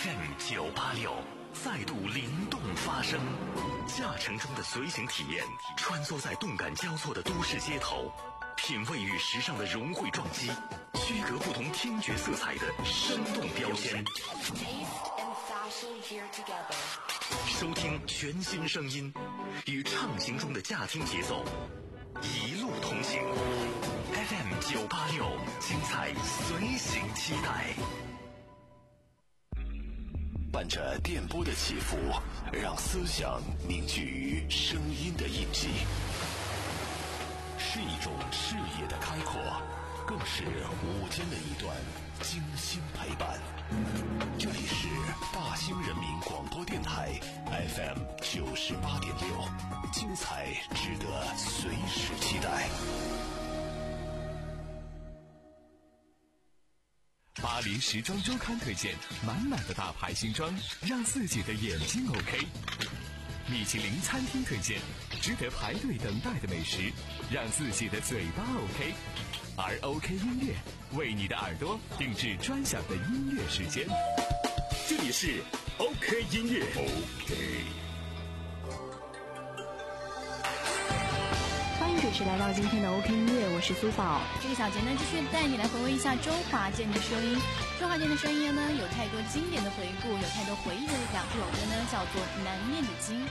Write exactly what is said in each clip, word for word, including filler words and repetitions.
F M 九八六再度灵动发声，驾乘中的随行体验，穿梭在动感交错的都市街头，品味与时尚的融汇撞击，区隔不同听觉色彩的生动标签。收听全新声音，与畅行中的驾听节奏，一路同行。F M 九八六，精彩随行期待。伴着电波的起伏，让思想凝聚于声音的印记，是一种视野的开阔，更是午间的一段精心陪伴。这里是大兴人民广播电台 F M 九十八点六，精彩值得随时期待。 巴黎时装周刊推荐满满的大牌新装，让自己的眼睛 OK。米其林餐厅推荐值得排队等待的美食，让自己的嘴巴 OK。而 OK 音乐为你的耳朵定制专享的音乐时间。这里是 OK 音乐 OK。 准时来到今天的 OK 音乐，我是苏宝。 这个小节呢，继续带你来回味一下周华健的声音。周华健的声音呢，有太多经典的回顾，有太多回忆的力量。这首歌呢，叫做《难念的经》。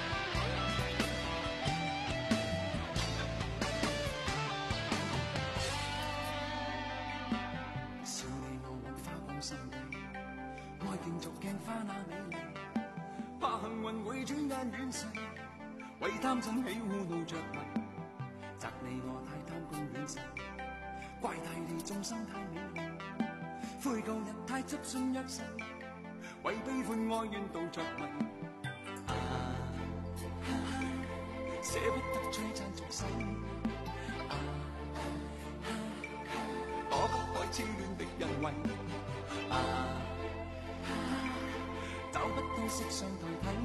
笑你我往花光心地，愛競逐鏡花那美麗，怕幸運會轉眼遠逝，為貪嗔喜惡怒着迷。責你我太貪功戀勢，怪大地眾生太美麗，悔舊日太執信約誓，為悲歡哀怨妒着迷。啊，捨不得璀璨俗世，啊，躲不開痴戀的人為，啊，找不到色相代替。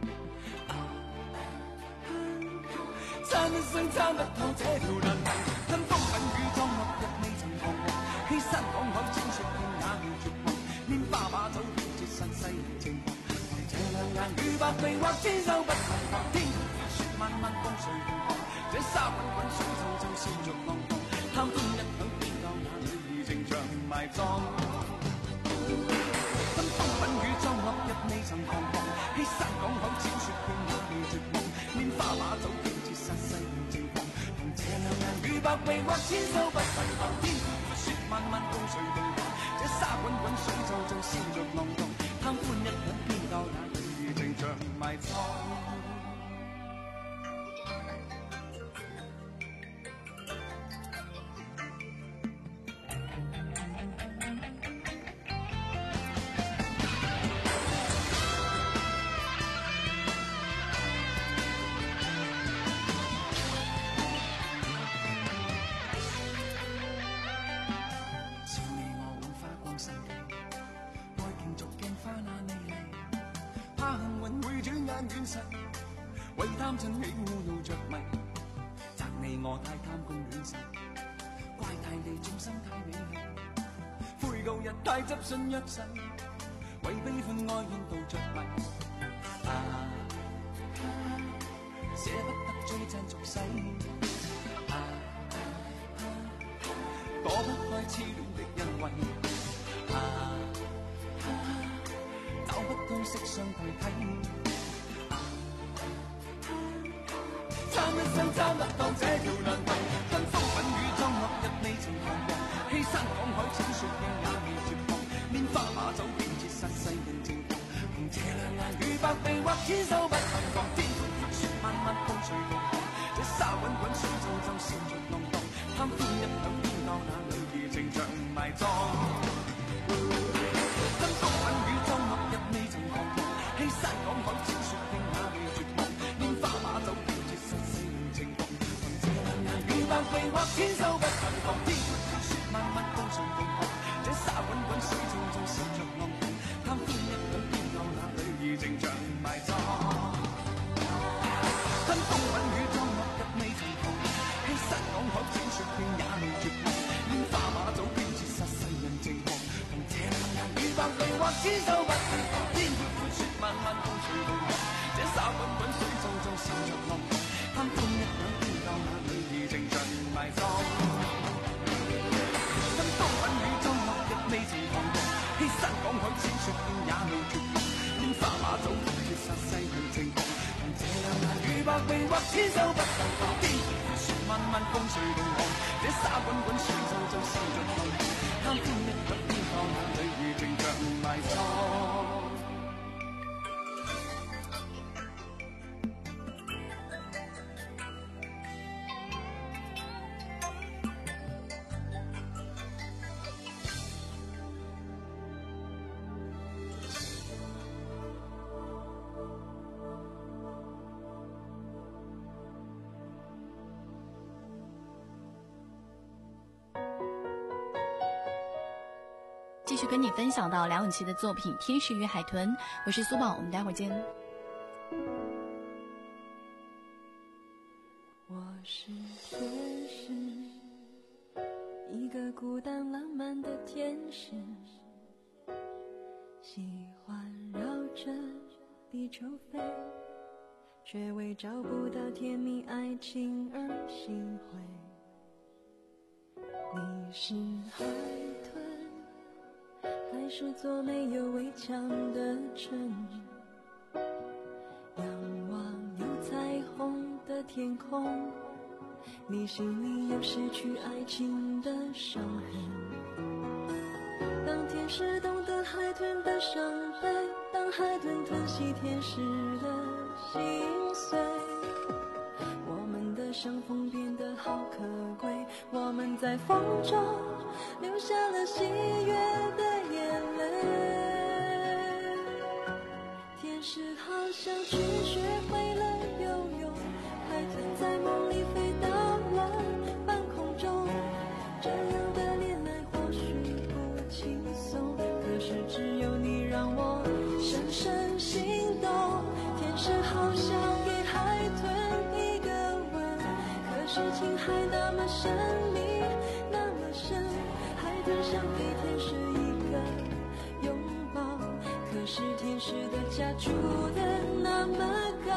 撐一生撐不透這條難題，跟風品雨裝落日未曾彷徨，欺山趕海千雪遍也未絕望，拈花把酒偏折煞世人情狂，憑這兩眼與百臂或千手不能防，天空雪漫漫風隨浪蕩，這沙滾滾水皺皺笑着浪蕩，貪歡一晌偏教那女兒情長埋葬。跟風品雨裝落日未曾彷徨，欺山趕海千雪遍也未絕望，拈花把酒偏折煞世人情狂，憑這兩眼與百臂或千手不能防，天空雪漫漫風隨浪蕩，這沙滾滾水皺皺笑着浪蕩，貪歡一晌偏教那女兒情長埋葬。為貪嗔喜惡怒着迷，責你我太貪功戀勢，怪大地眾生太美麗，悔舊日太執信約誓，為悲歡哀怨妒着迷。啊，捨不得璀璨俗世，啊，躲不開痴戀的人為，啊，找不到色相代替。撐一生撐不透這條難題，跟風品雨裝落日未曾彷徨，欺山趕海千雪遍也未絕望，拈花把酒偏折煞世人情狂，憑這兩眼與百臂或千手不能防，天空雪漫漫風隨浪蕩，這沙滾滾水皺皺笑着浪蕩，貪歡一晌偏教那女兒情長埋葬。跟風品雨裝落日未曾彷徨，欺山趕海千雪遍也未絕望，拈花把酒百臂或千手不能防，天空雪漫漫風隨浪蕩，這沙滾滾水皺皺笑着浪蕩，貪歡一晌偏教那女兒情長埋葬。跟風牵手不停放，天闊闊雪漫漫風吹動浪，這沙滾滾水皱皱滲着浪，貪歡一晌偏教眼裏兒情像埋葬。跟風品雨中落日未曾彷徨，欺山趕海淺雪徑也未絕望，拈花馬祖絕殺世人情狂，憑這兩眼與百臂或千手不能防，天闊闊雪漫漫風吹動浪，這沙滾滾水皱皱滲着浪，貪歡一晌偏教眼裏兒情像埋葬。 继续跟你分享到梁咏琪的作品《天使与海豚》，我是苏宝，我们待会儿见。 我是天使，一个孤单浪漫的天使，喜欢绕着地球飞，却为找不到甜蜜爱情而心灰。你是海豚，还是座没有围墙的城？仰望有彩虹的天空，你心里有失去爱情的伤痕。当天使懂得海豚的伤悲，当海豚吞吸天使的心碎，我们的相逢变得好可贵，我们在风中留下了喜悦的眼泪。天使好像去学会了游泳，海豚在梦里飞到了半空中，这样的恋爱或许不轻松，可是只有你让我深深心动。天使好像给海豚一个吻，可是情还那么神秘那么深，海豚想给天使一个拥抱，可是天使的家住得那么高。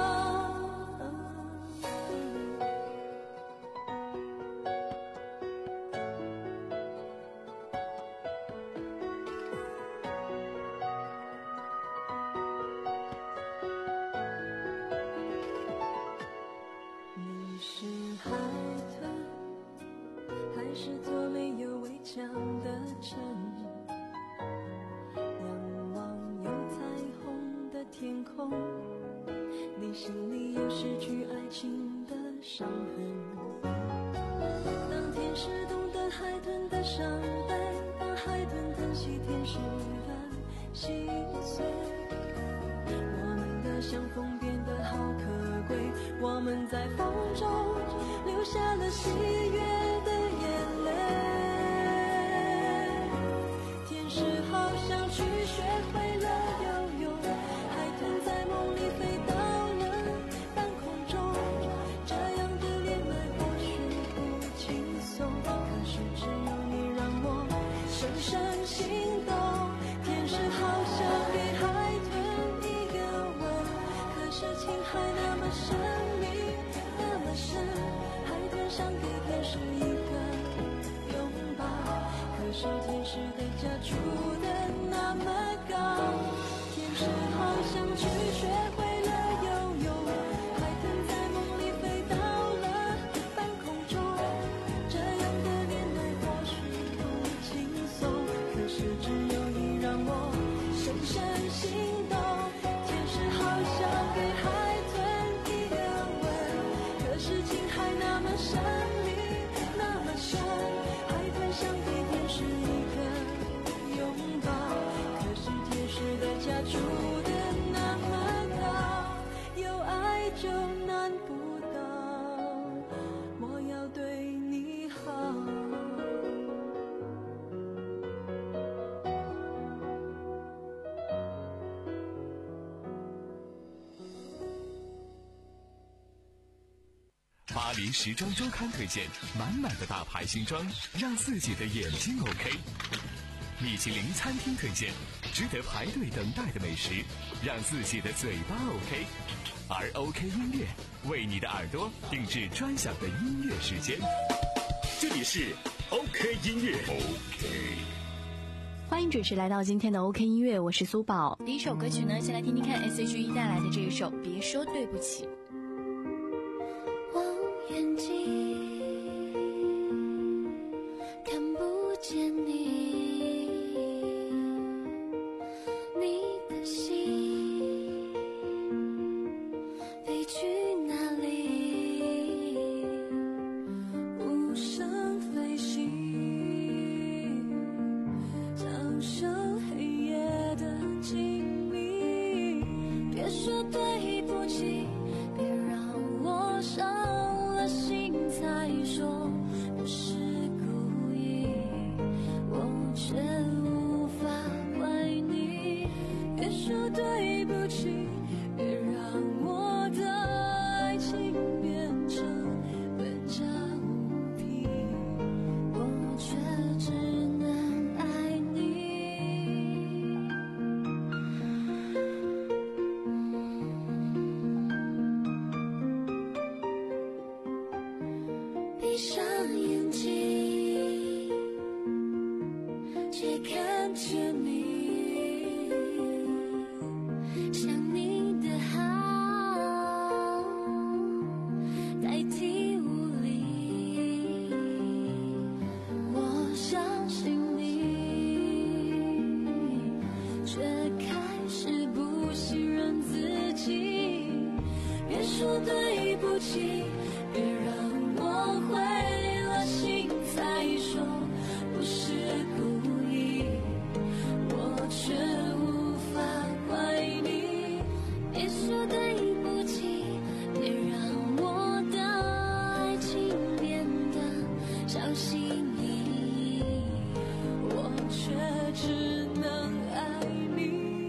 你是海豚，还是座没有围墙的城？仰望有彩虹的天空，你心里有失去爱情的伤痕。当天使懂得海豚的伤悲，当海豚疼惜天使的心碎，我们的相逢变得好可贵，我们在风中留下了喜悦的眼泪。天使好像去学会了游泳，海豚在梦里飞到了半空中，这样的恋爱或许不轻松，可是只有你让我深深心动。天使好像给海豚一个吻，可是情还那么神秘那么深，海豚想给天使一个拥抱，可是天使的家住得那么高。天使好像去学会了游泳，海豚在梦里飞到了半空中，这样的恋爱或许不轻松，可是只有你让我深深心动。天使好像给海豚一个吻，可是情还那么神秘那么深，海豚想给天使一个拥抱，可是天使的家住得那么高，有爱就难不倒，我要对你好。 巴黎时装周刊推荐满满的大牌新装，让自己的眼睛 OK。 米其林餐厅推荐，值得排队等待的美食，让自己的嘴巴 OK。而 OK 音乐为你的耳朵定制专享的音乐时间。这里是 OK 音乐 OK。 欢迎准时来到今天的 OK 音乐，我是苏宝。 第一首歌曲呢，先来听听看 S H E 带来的这一首《别说对不起》。 望远镜看不见你，你的心飞去哪里？无声飞行，享受黑夜的静谧。别说对不起，别让我伤了心才说不是故意，我却无法怪你。别说对不起，别让我的爱情变成笨拙无凭，我却只能爱你。闭上眼睛，却看见你，想你的好代替无力。我相信你，却开始不信任自己。别说对不起，别让我毁了心才说不是故意，我却无法怪你。别说对不起，别让我的爱情变得像心意，我却只能爱你。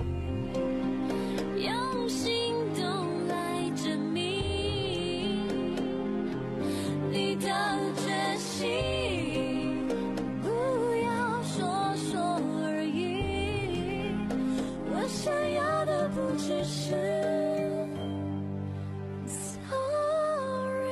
用行动来证明你的决心，不要说说而已。我想要的不只是 sorry。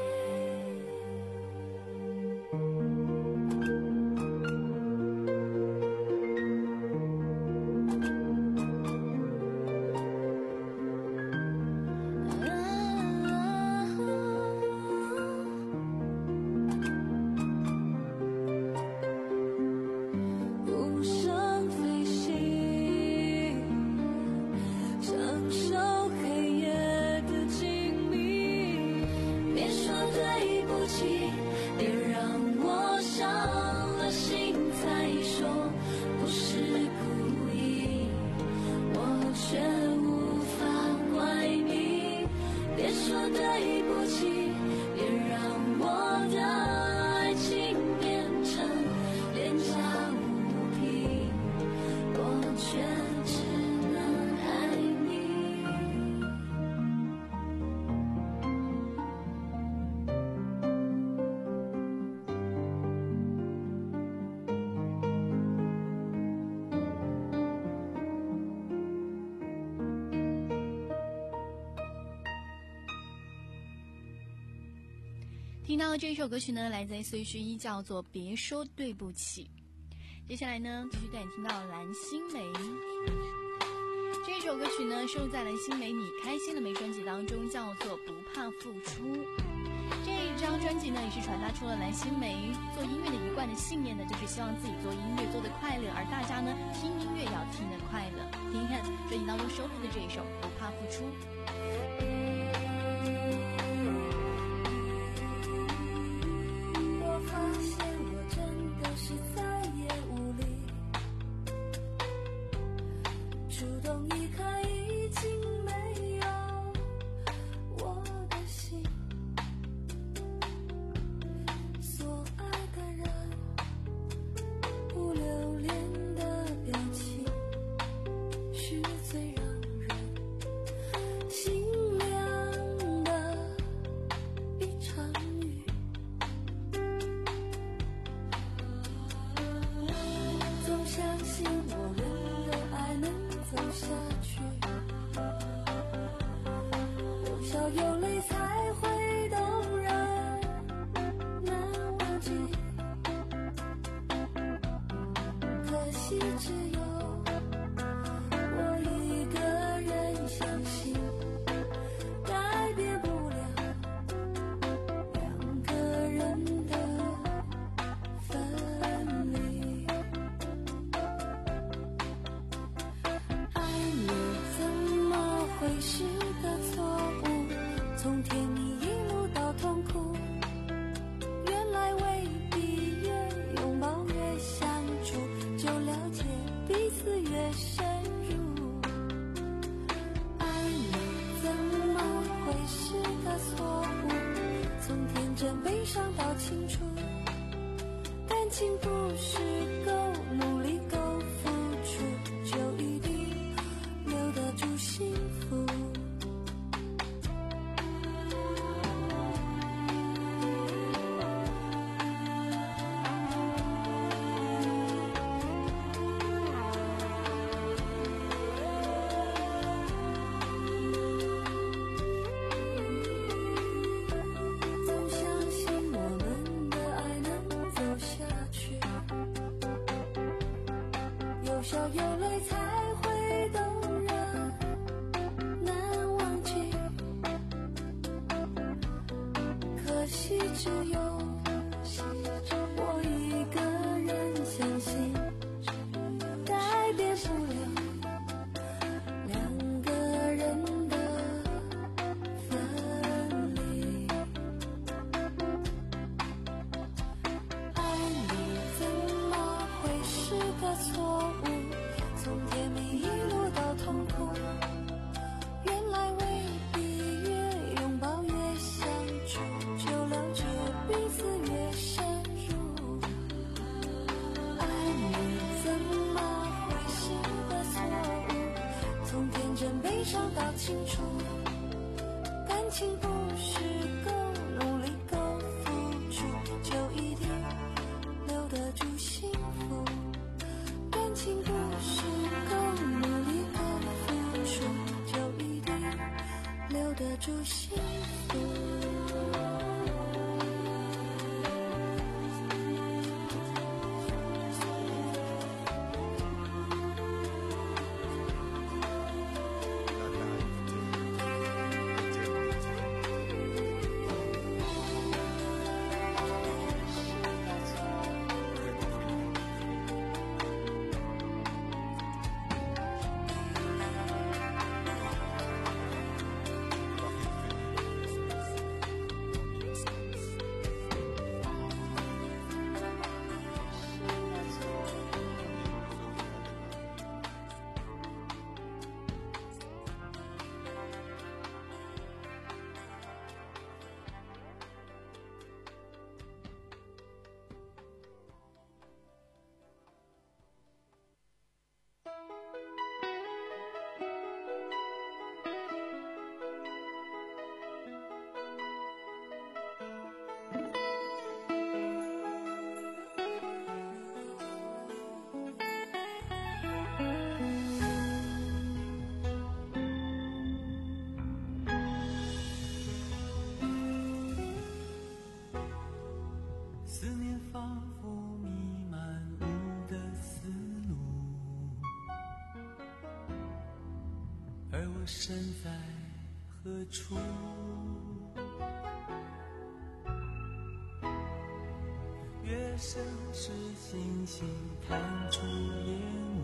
无声飞行，享受黑夜的静谧。别说对不起，别让我伤了心才说不是故意，我却无法怪你。别说对不起，别让我的爱情变成廉价物品，我却只能爱你。 听到的这首歌曲呢，来自 S H E 叫做《别说对不起》。接下来呢，继续带你听到蓝心湄。这首歌曲呢，收录在蓝心湄《你开心了没》专辑当中，叫做《不怕付出》。这一张专辑呢，也是传达出了蓝心湄做音乐的一贯的信念呢，就是希望自己做音乐做得快乐，而大家呢，听音乐也要听得快乐。听听看专辑当中收录的这一首《不怕付出》。 我发现我真的是再也无力主动离开，已经没有我的心。所爱的人不留恋的表情，是最让人心凉。 有泪才会动人，难忘记。可惜只有我一个人相信，改变不了两个人的分离。爱你怎么会是个错误？从甜蜜一路到痛苦，原来未必越拥抱越相处，就了解彼此越深入。爱你怎么会是个错误？从天真悲伤到清楚，感情不是够努力够付出，就一定留得住幸福。总相信我们的爱能走下去，有笑有泪才会动人，难忘记。可惜只有我一个人相信，改变不了两个人的分离。爱你怎么会是个错误？从甜蜜一路到痛苦，原来未必越拥抱越相处，就了解彼此越深入。爱你怎么会是个错误？从天真悲伤到清楚，感情不是够努力够付出，就一定留得住幸福。感情不是够努力够付出，就一定留得住幸福。 思念仿佛弥漫我的思路，而我身在何处？月升时星星探出夜幕，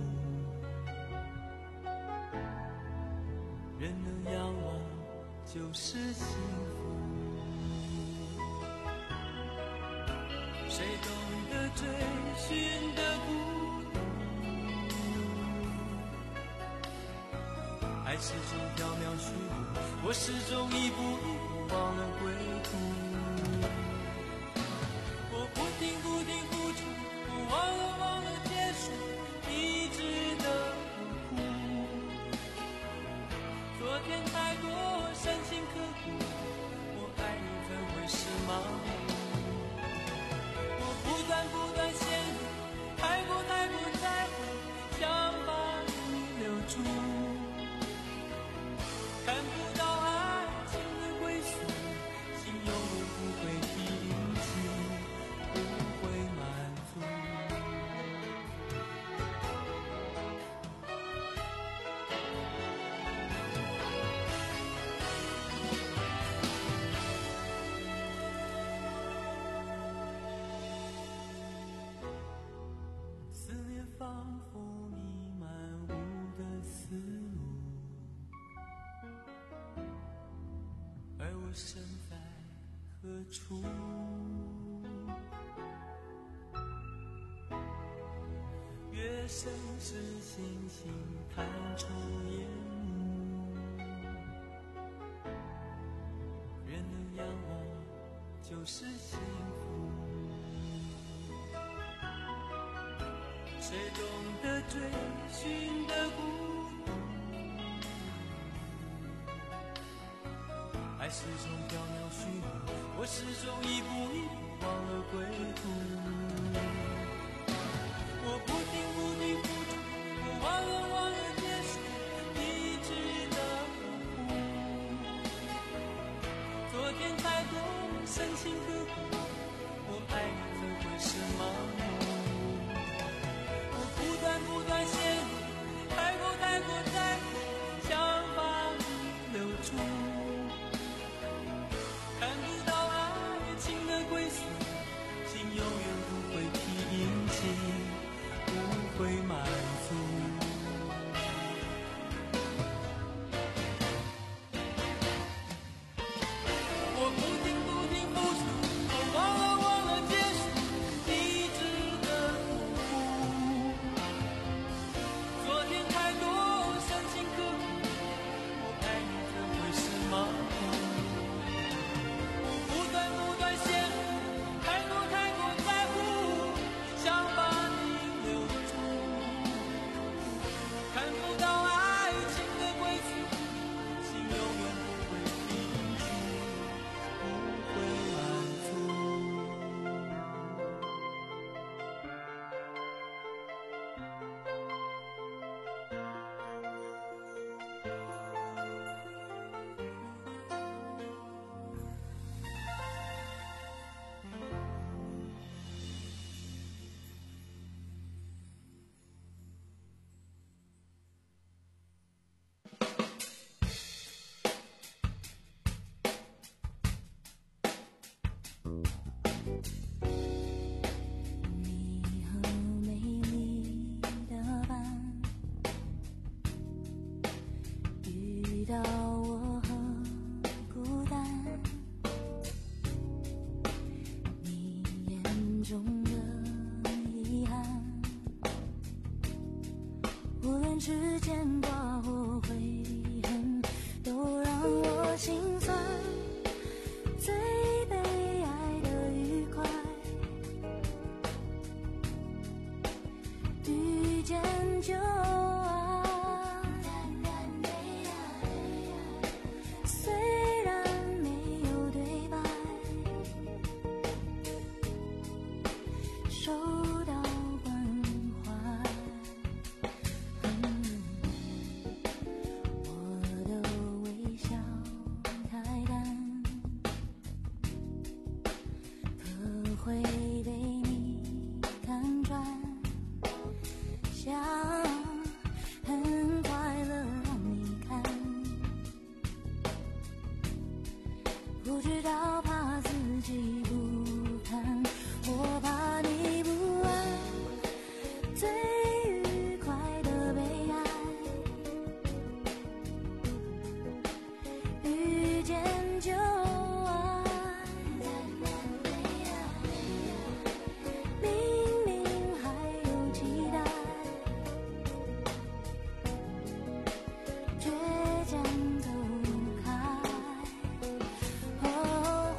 人能仰望就是幸福。谁懂得追寻的孤独？爱始终缥缈虚无，我始终一步一步忘了归途。我不停不停付出，我忘了忘了结束，一直的苦。昨天太多深情刻骨，我爱你怎会是盲目？不断不断陷入，太过太过在乎，想把你留住，看不到爱情的归身在何处？月升时，星星探出烟雾，人能仰望就是幸福。谁懂得追寻的孤独？爱始终缥缈虚无，我始终一步一步忘了归途。我不停不停付出，我忘了忘了结束，一直的呵护。昨天太多深情刻骨，我爱你怎会是盲目？我不断不断陷入，太过太过在乎，想把你留住。看不到爱情的归宿，心永远不会平静，不会满足。我不停不停付出，我忘了忘了结束，一直的呵护。昨天太多深情刻骨，我爱你怎会是盲目？我不断不断陷入，太多太过在乎，想把你留住。看不到爱情的归宿，心永远不会平静，不会满足。 你和美丽的伴，遇到我很孤单。你眼中的遗憾，无论之间挂或悔恨，都让我心酸。最悲哀的愉快，遇见就爱。虽然没有对白，收到关怀。嗯，我的微笑太淡，可会被你看穿。想很快乐让你看，不知道怕自己不堪，或怕你不安。最愉快的悲哀，遇见就爱。明明还有期待，倔强走开。哦，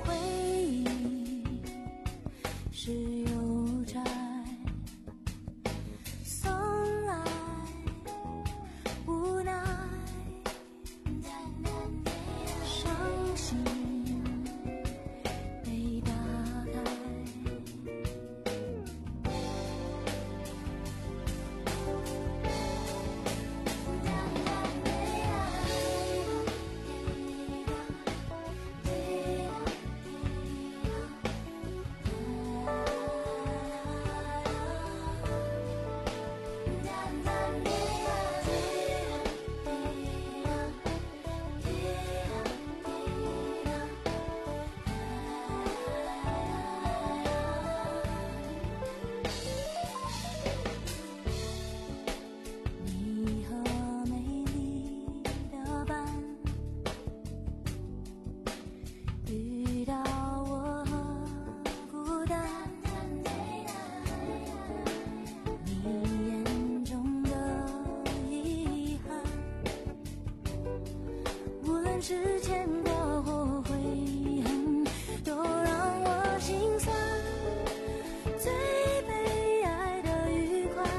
便是牵挂或悔恨，都让我心酸。最悲哀的愉快，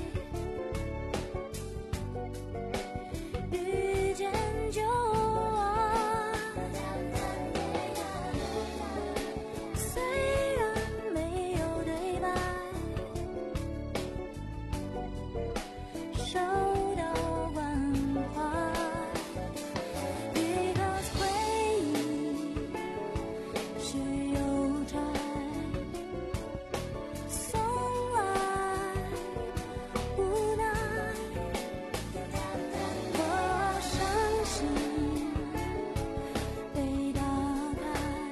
遇见就爱。虽然没有对白，收到关怀。Because 回忆是邮差送来无奈，我伤心被打开，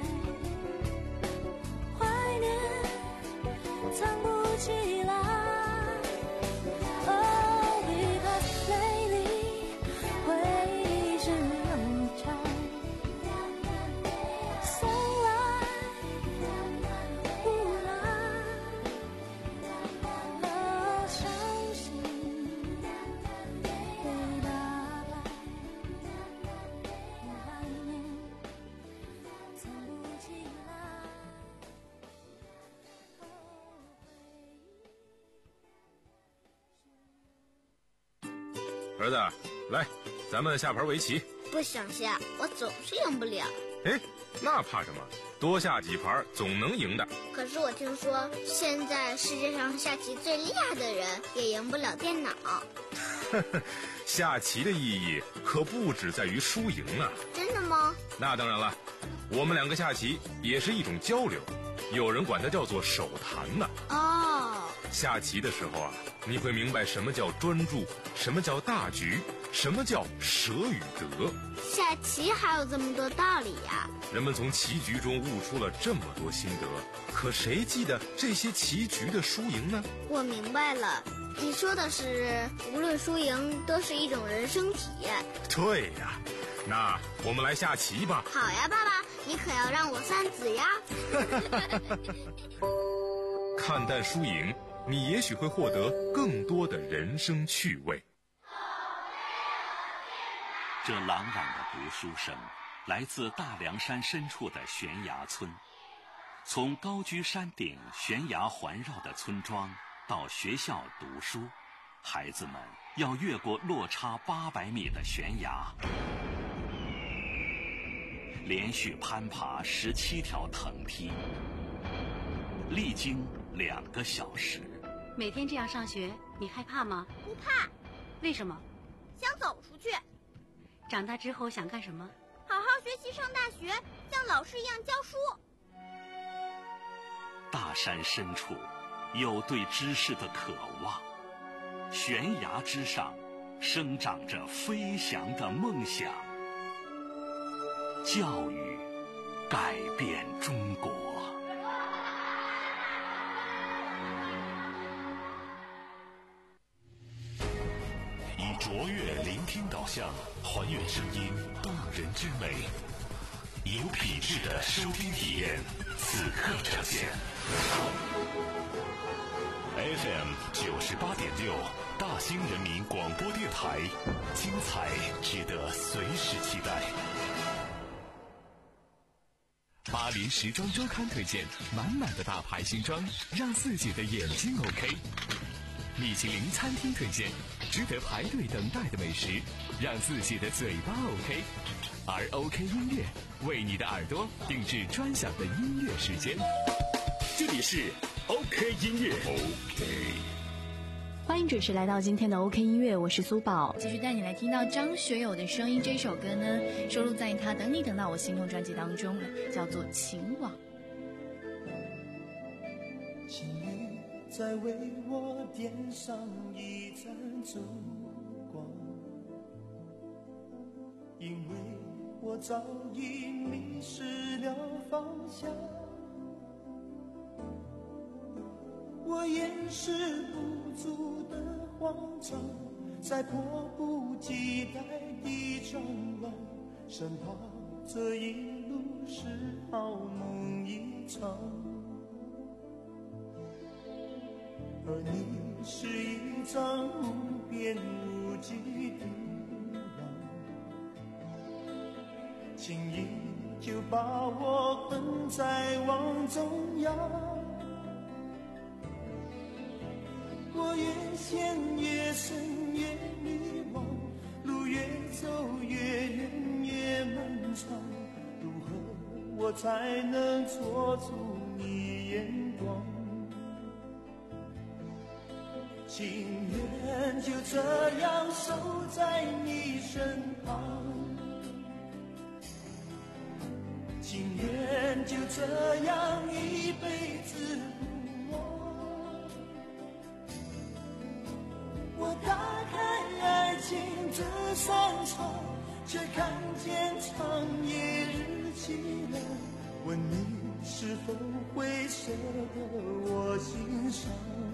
怀念藏不起来。Oh, because lately 回忆是邮差送来无奈，哦，伤心被打败，怀念藏不起来。 儿子，来，咱们下盘围棋。 不想下，我总是赢不了。 哎，那怕什么？多下几盘总能赢的。 可是我听说，现在世界上下棋最厉害的人也赢不了电脑。 下棋的意义可不只在于输赢啊。 真的吗？ 那当然了，我们两个下棋也是一种交流，有人管它叫做手谈呢。 哦， 下棋的时候啊，你会明白什么叫专注，什么叫大局，什么叫舍与得。 下棋还有这么多道理呀！ 人们从棋局中悟出了这么多心得，可谁记得这些棋局的输赢呢？ 我明白了，你说的是无论输赢都是一种人生体验。 对呀，那我们来下棋吧。 好呀，爸爸，你可要让我算子呀。 看淡输赢，你也许会获得更多的人生趣味。 这朗朗的读书声来自大凉山深处的悬崖村。从高居山顶悬崖环绕的村庄到学校读书，孩子们要越过落差八百米的悬崖，连续攀爬十七条藤梯，历经两个小时。 每天这样上学，你害怕吗？ 不怕。 为什么？ 想走出去。 长大之后想干什么？ 好好学习，上大学，像老师一样教书。 大山深处有对知识的渴望，悬崖之上生长着飞翔的梦想。教育改变中国。以卓越聆听导向，还原声音动人之美，有品质的收听体验，此刻呈现。F M 九十八点六，大兴人民广播电台，精彩值得随时期待。 巴黎时装周刊推荐满满的大牌新装，让自己的眼睛 OK。米其林餐厅推荐值得排队等待的美食，让自己的嘴巴 OK。而 OK 音乐为你的耳朵定制专享的音乐时间。这里是 OK 音乐 OK。 欢迎准时来到今天的 OK 音乐，我是苏宝。 继续带你来听到张学友的声音，这首歌呢收录在他《等你等到我心痛》专辑当中，叫做《情网》。 请你再为我点上一盏烛光，因为我早已迷失了方向，我掩饰不住的慌张，在迫不及待地张望，生怕这一路是好梦一场，而你是一张无边无际的轻易就把我困在网中央。我越陷越深越迷惘，路越走越远越漫长，如何我才能捉住你眼光？情愿就这样守在你身旁，情愿就这样一辈子不忘。我打开爱情这扇窗，却看见长夜日凄凉。问你是否会舍得我心伤？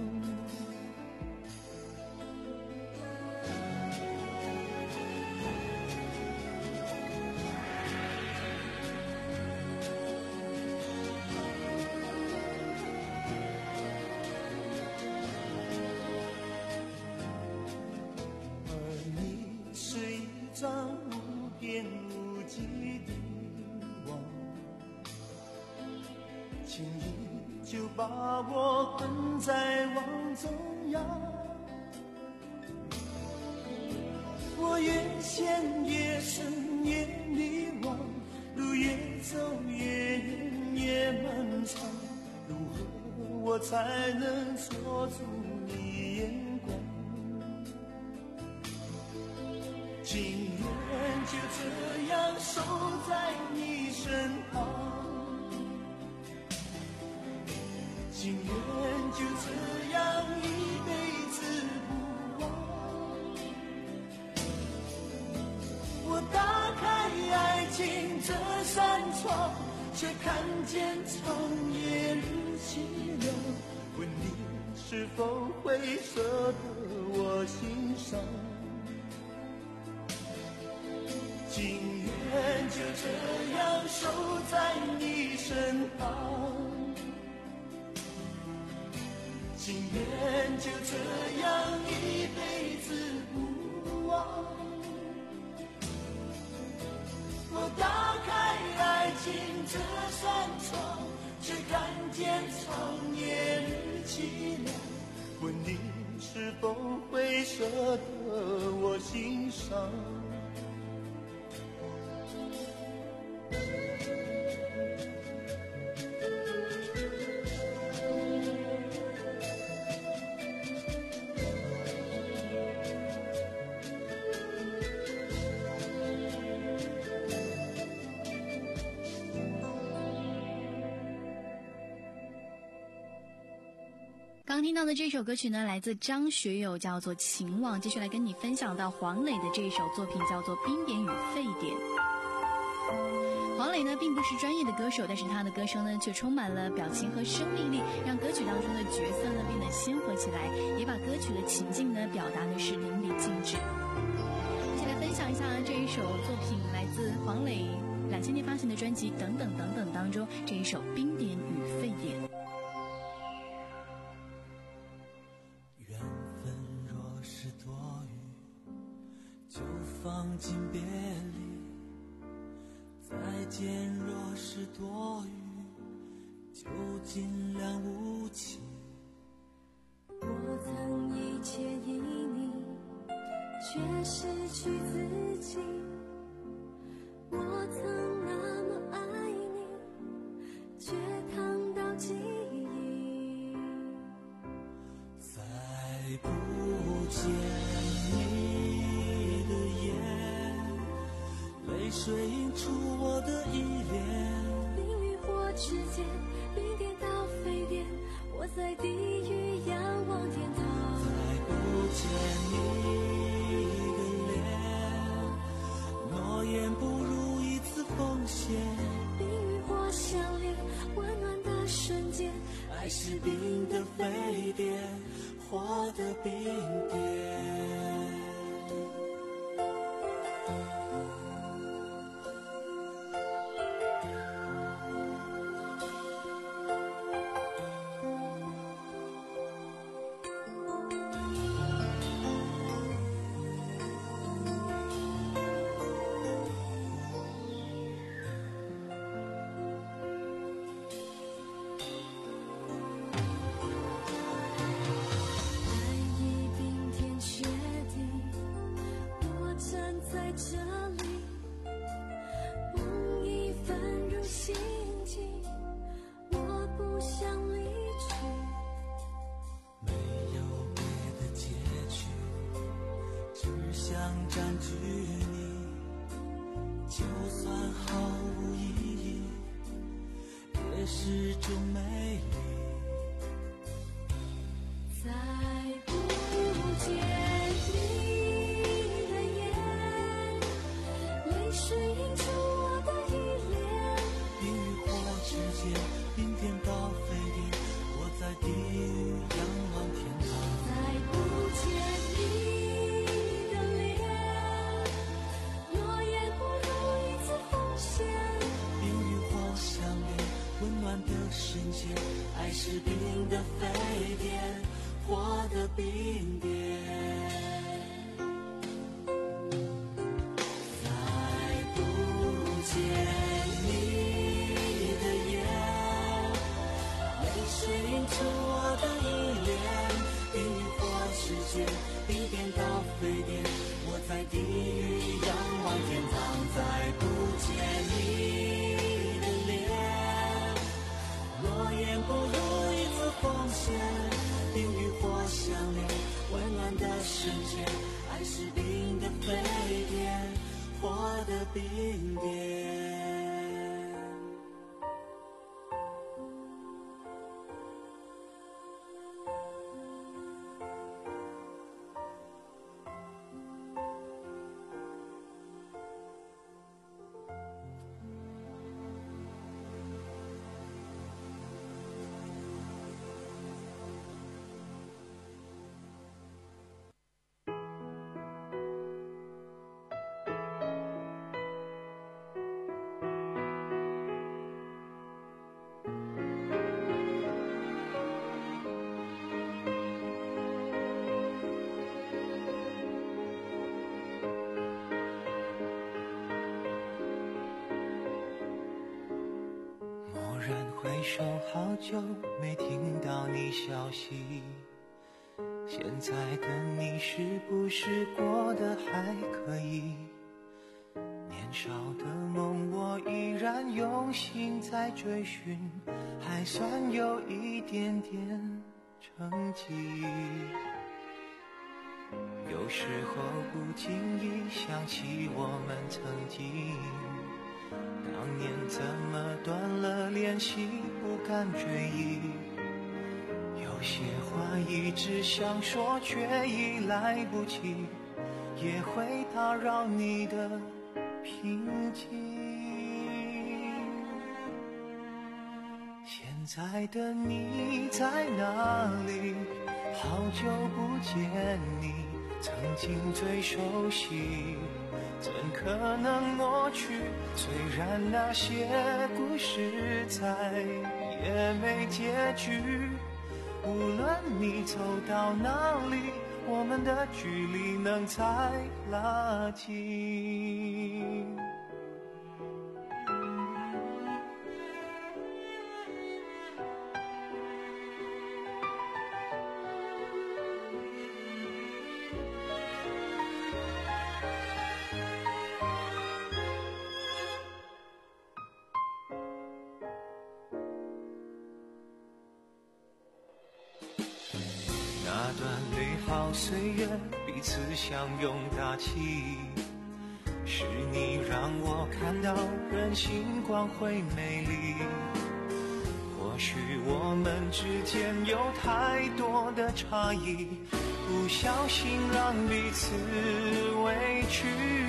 无边无际的网，轻易就把我困在网中央。我越陷越深越迷惘，路越走越远越漫长，如何我才能捉住你眼光？情愿就这样守在你身旁，情愿就这样一辈子不忘。我打开爱情这扇窗，却看见长夜日凄凉。问你是否会舍得我心伤？情愿就这样守在你身旁，情愿就这样一辈子不忘。我打开爱情这扇窗，却看见长夜日凄凉。问你是否会舍得我心伤？ 刚听到的这首歌曲呢，来自张学友，叫做《情网》。继续来跟你分享到黄磊的这一首作品，叫做《冰点与沸点》。黄磊呢并不是专业的歌手，但是他的歌声呢却充满了表情和生命力，让歌曲当中的角色呢变得鲜活起来，也把歌曲的情境呢表达的是淋漓尽致。一起来分享一下这一首作品，来自黄磊两千年发行的专辑《等等等等》当中这一首《冰点与沸点》。 放进别离，再见若是多余，就尽量无情。 我曾一切依你，却失去自己。我曾那么爱你，却烫到记忆。 再不见水映出我的依恋， 冰与火之间，冰点到沸点，我在地狱仰望天堂。 再不见你的脸，诺言不如一次奉献。 冰与火相连，温暖的瞬间， 爱是冰的沸点，火的冰点。 在这里，梦已翻入心境，我不想离去。 没有别的结局，只想占据你，就算毫无意义，也是种美丽。 再不见你的眼，泪水映出我的依恋。 冰与火之间，冰点到沸点，我在地狱仰望天堂。 再不见你的脸，诺言不如一次奉献。 冰与火相连，温暖的瞬间，爱是冰的沸点，火的冰点。再不见你的眼，泪水映出我的依恋。冰与火之间，冰点到沸点，我在地狱仰望天堂。再不见你的脸，诺言不如一次奉献。冰与火相连，温暖的瞬间，爱是冰的沸点，火的冰点。回首好久没听到你消息，现在的你是不是过得还可以？年少的梦我依然用心在追寻，还算有一点点成绩。有时候不经意想起我们曾经，当年怎么断了联系，不敢追忆。有些话一直想说，却已来不及，也会打扰你的平静。现在的你在哪里？好久不见你，曾经最熟悉，怎可能抹去？虽然那些故事再也没结局，无论你走到哪里，我们的距离能再拉近。那段美好岁月，彼此相拥大气，是你让我看到人性光辉美丽。或许我们之间有太多的差异，不小心让彼此委屈。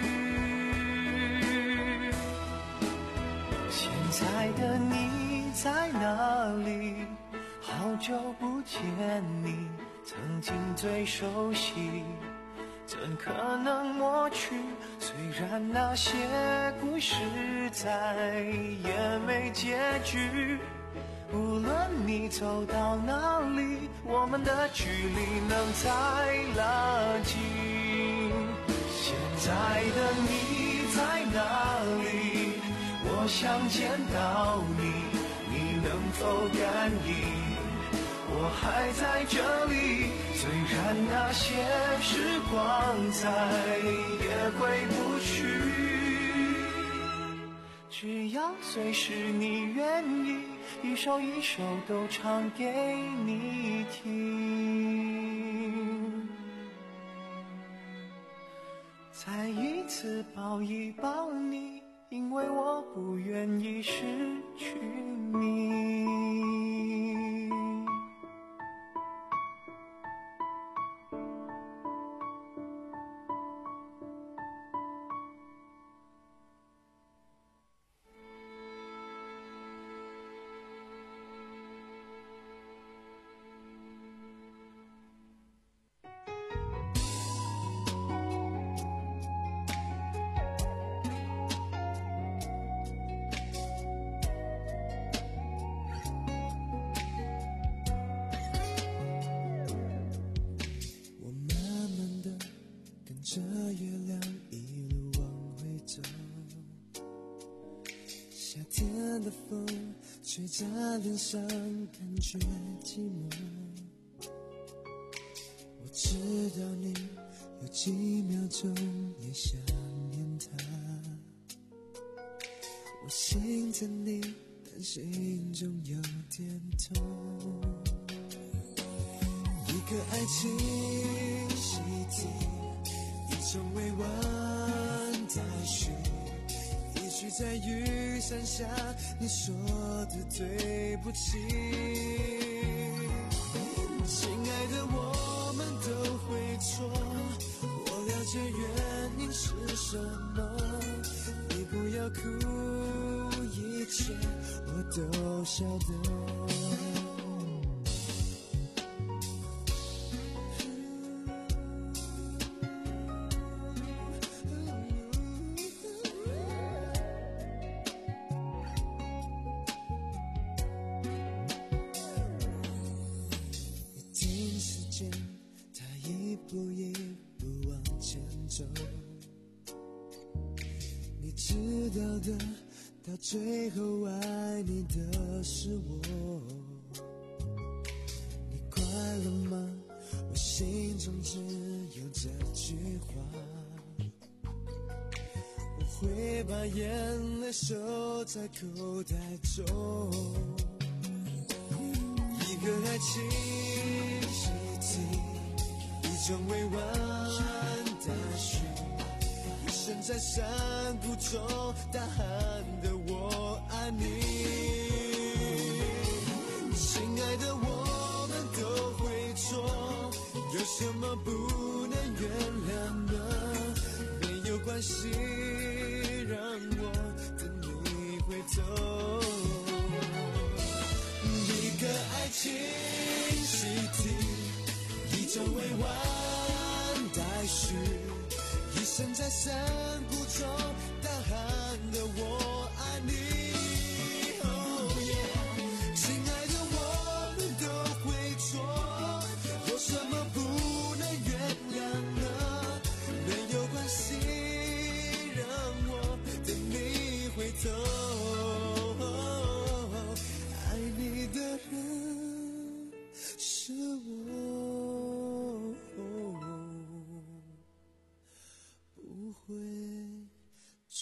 现在的你在哪里？好久不见你，曾经最熟悉，怎可能抹去？虽然那些故事再也没结局，无论你走到哪里，我们的距离能再拉近。现在的你在哪里？我想见到你，你能否感应？ 我还在这里，虽然那些时光再也回不去，只要随时你愿意，一首一首都唱给你听，再一次抱一抱你，因为我不愿意失去你。 这月亮一路往回走，夏天的风吹在脸上，感觉寂寞。我知道你有几秒钟也想念他，我心疼你，但心中有点痛。一个爱情习题，一种委婉待续，一句在雨伞下你说的对不起。亲爱的，我们都会错，我了解原因是什么，你不要哭，一切我都晓得。一步一步往前走，你知道的，到最后爱你的是我。你快乐吗？我心中只有这句话，我会把眼泪收在口袋中。一个爱情习题，一种委婉待续，一生在山谷中大喊的我爱你。亲爱的，我们都会错，有什么不能原谅呢？没有关系，让我等你回头。一个爱情习题，一种委婉待续，一生在山谷中大喊的我爱你。Oh yeah， 亲爱的，我们都会错，有什么不能原谅呢？没有关系，让我等你回头。爱你的人是我，不会错。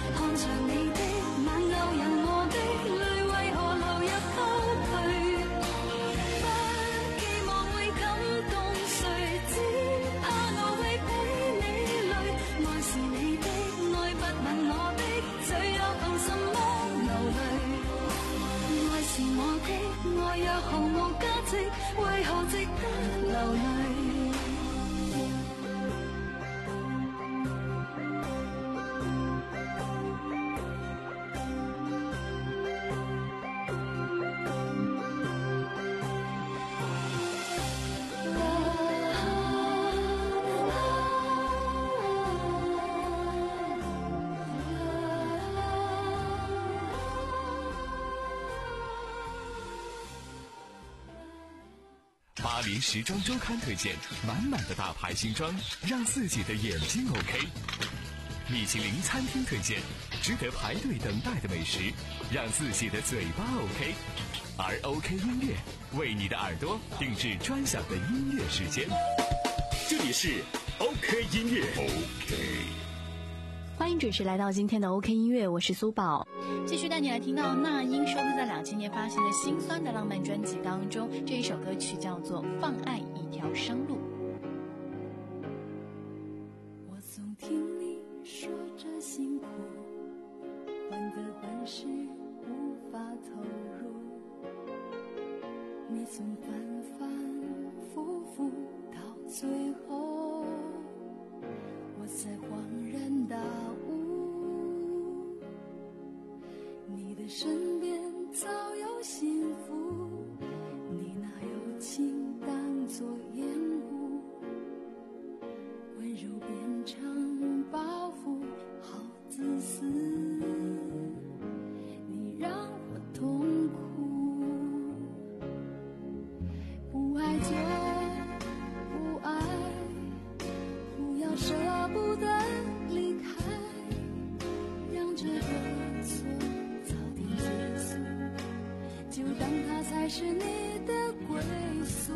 看着你的眼勾引我的淚，為何流入溝渠？不期望會感動誰，只怕我會俾你累。愛是你的，愛不吻我的嘴，又憑什麼流淚？愛是我的，愛若毫無價值，為何值得流淚？ 巴黎时装周刊推荐满满的大牌新装，让自己的眼睛 OK。米其林餐厅推荐值得排队等待的美食，让自己的嘴巴 OK。而 OK 音乐为你的耳朵定制专享的音乐时间。 这里是 OK 音乐 OK。 欢迎准时来到今天的 OK 音乐，我是苏宝。 继续带你来听到那英收录在两千年发行的《心酸的浪漫》专辑当中，这一首歌曲叫做《放爱一条生路》。 我总听你说着辛苦，患得患失无法投入，你总反反复复，到最后我才恍然大悟，你的身边早有幸福，你拿友情当作掩护，温柔变成包袱，好自私，你让我痛苦。不爱就不爱，不要舍不得离开，让这个错早点结束，就当它才是你的归宿。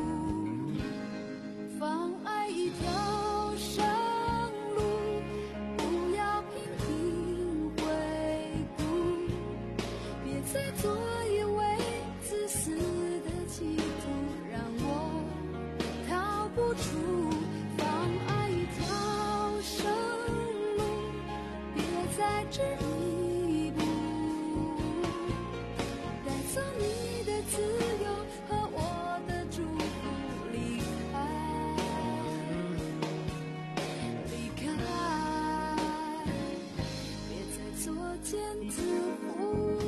放爱一条生路，不要频频回顾，别再做一位自私的企图，让我逃不出。放爱一条生路，别再执一步，带走你的自由和我的祝福，离开，离开，别再作茧自缚。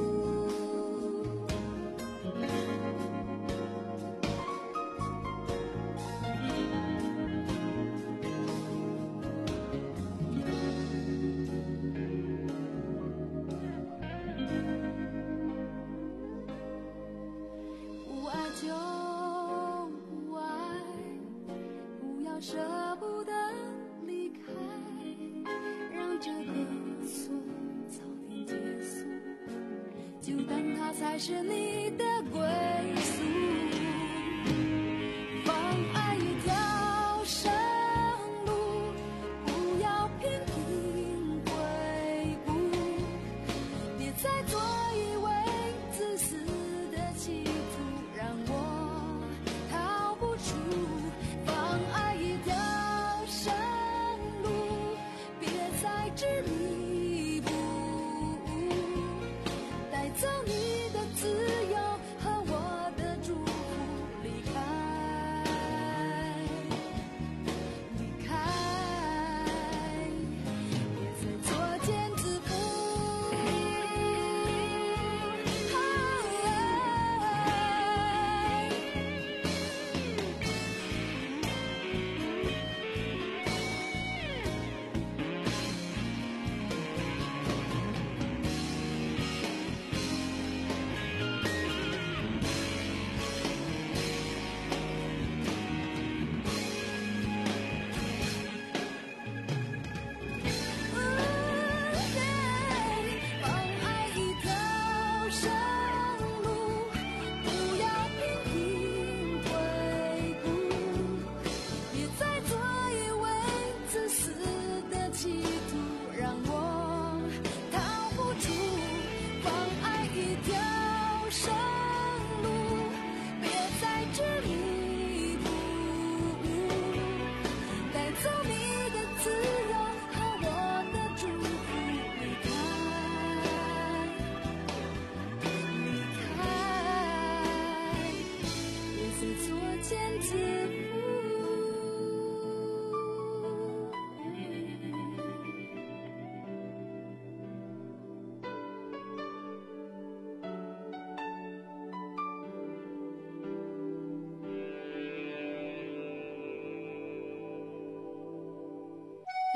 不爱就不爱，不要舍不得离开，让这个错早点结束，就当它才是你的归宿。放爱一条生路，不要频频回顾，别再做一位自私的企图，让我逃不出。放爱一条生路，别再执迷不悟，带走你的自由和我的祝福，离开，离开，别再作茧自缚。放爱一条生路，不要频频回顾，别再做一位自私的企图，让我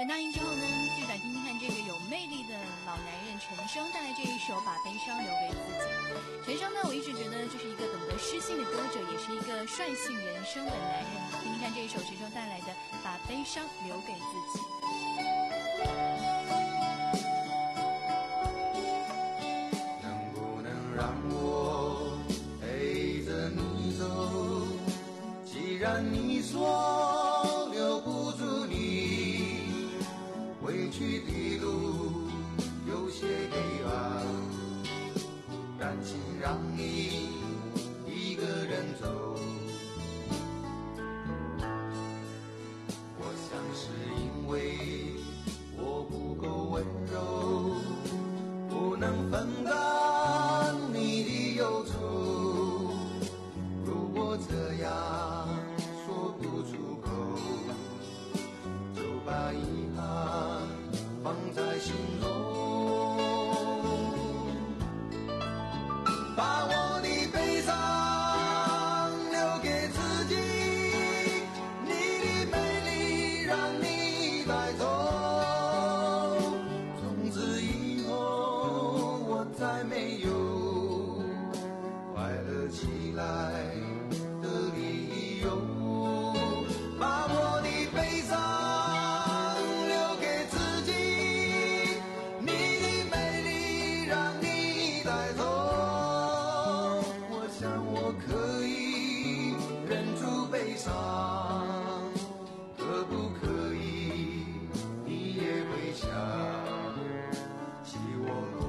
等答应之后呢，就来听听看这个有魅力的老男人陈升带来这一首《把悲伤留给自己》。陈升呢，我一直觉得就是一个懂得诗性的歌者，也是一个率性人生的男人。听听看这一首陈升带来的《把悲伤留给自己》。 能不能让我陪着你走？既然你说留不住你，回去的路有些黑暗，感情让你一个人走。我想是因为我不够温柔，不能分担你的忧愁。如果这样说不出口，就把遗憾放在心中，把我的悲伤留给自己，你的美丽让你带走。从此以后我再没有快乐起来的理由，把我的悲伤留给自己，你的美丽让你带走。我想我可以忍住悲伤，可不可以你也会想起我？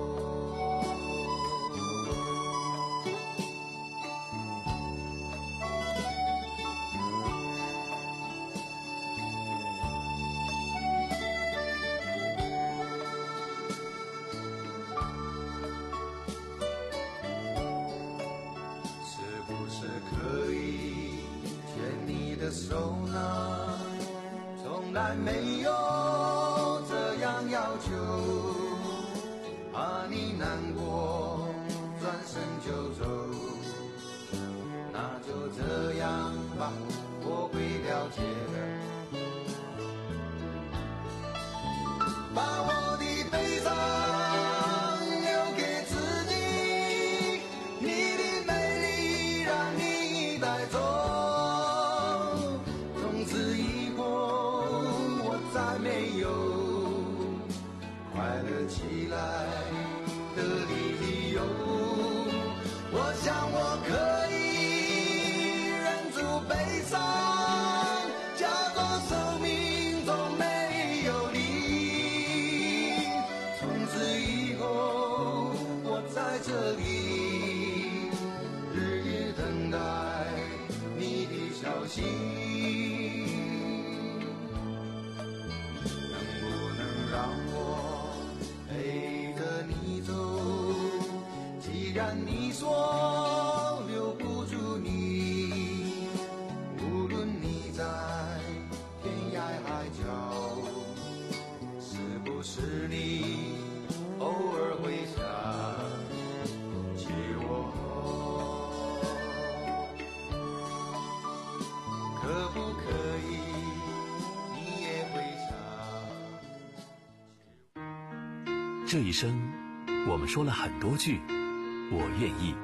是不是可以牵你的手呢？从来没有这样要求，怕你难过转身就走。那就这样吧，我会了解的。把我的悲伤留给自己，你的美丽让你带走。从此以后我再没有快乐起来的理由。我想我可以忍住悲伤，假装生命中没有你。从此以后我在这里日夜等待你的消息。能不能让我陪着你走？既然你说留不住你，无论你在天涯海角，是不是你偶尔会想起我？可不可以你也会想？ 这一生，我们说了很多句我愿意。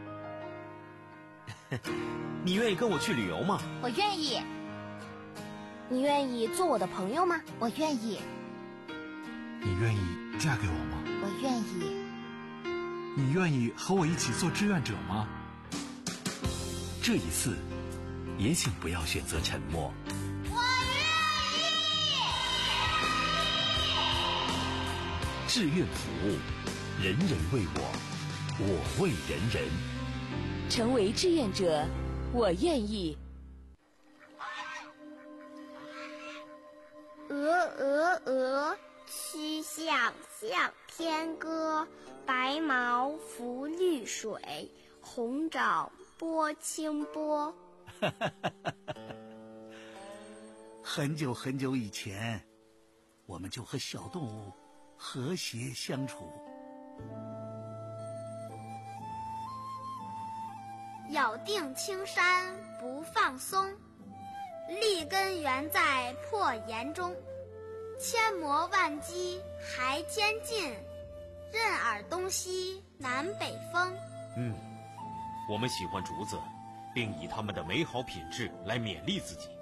你愿意跟我去旅游吗？ 我愿意。你愿意做我的朋友吗？我愿意。 你愿意嫁给我吗？ 我愿意。 你愿意和我一起做志愿者吗？ 这一次，也请不要选择沉默。 我愿意。 志愿服务，人人为我，我为人人。 成为志愿者，我愿意。 鹅鹅鹅，曲项向天歌。白毛浮绿水，红掌拨清波。 很久很久以前，我们就和小动物和谐相处。 咬定青山不放松，立根原在破岩中。 千磨万击还坚劲，任尔东西南北风。 嗯，我们喜欢竹子，并以它们的美好品质来勉励自己。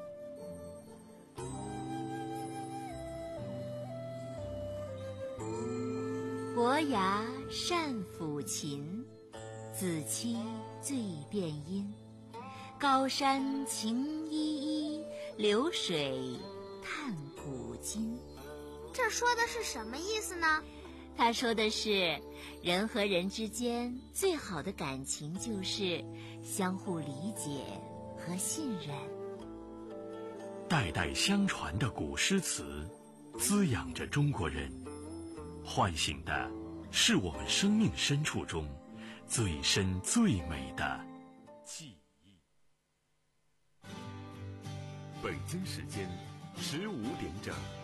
伯牙善抚琴，子期最辨音。高山晴依依，流水叹古今。 这说的是什么意思呢？ 他说的是，人和人之间最好的感情就是相互理解和信任。 代代相传的古诗词，滋养着中国人，唤醒的是我们生命深处中最深最美的记忆。 北京时间十五点整。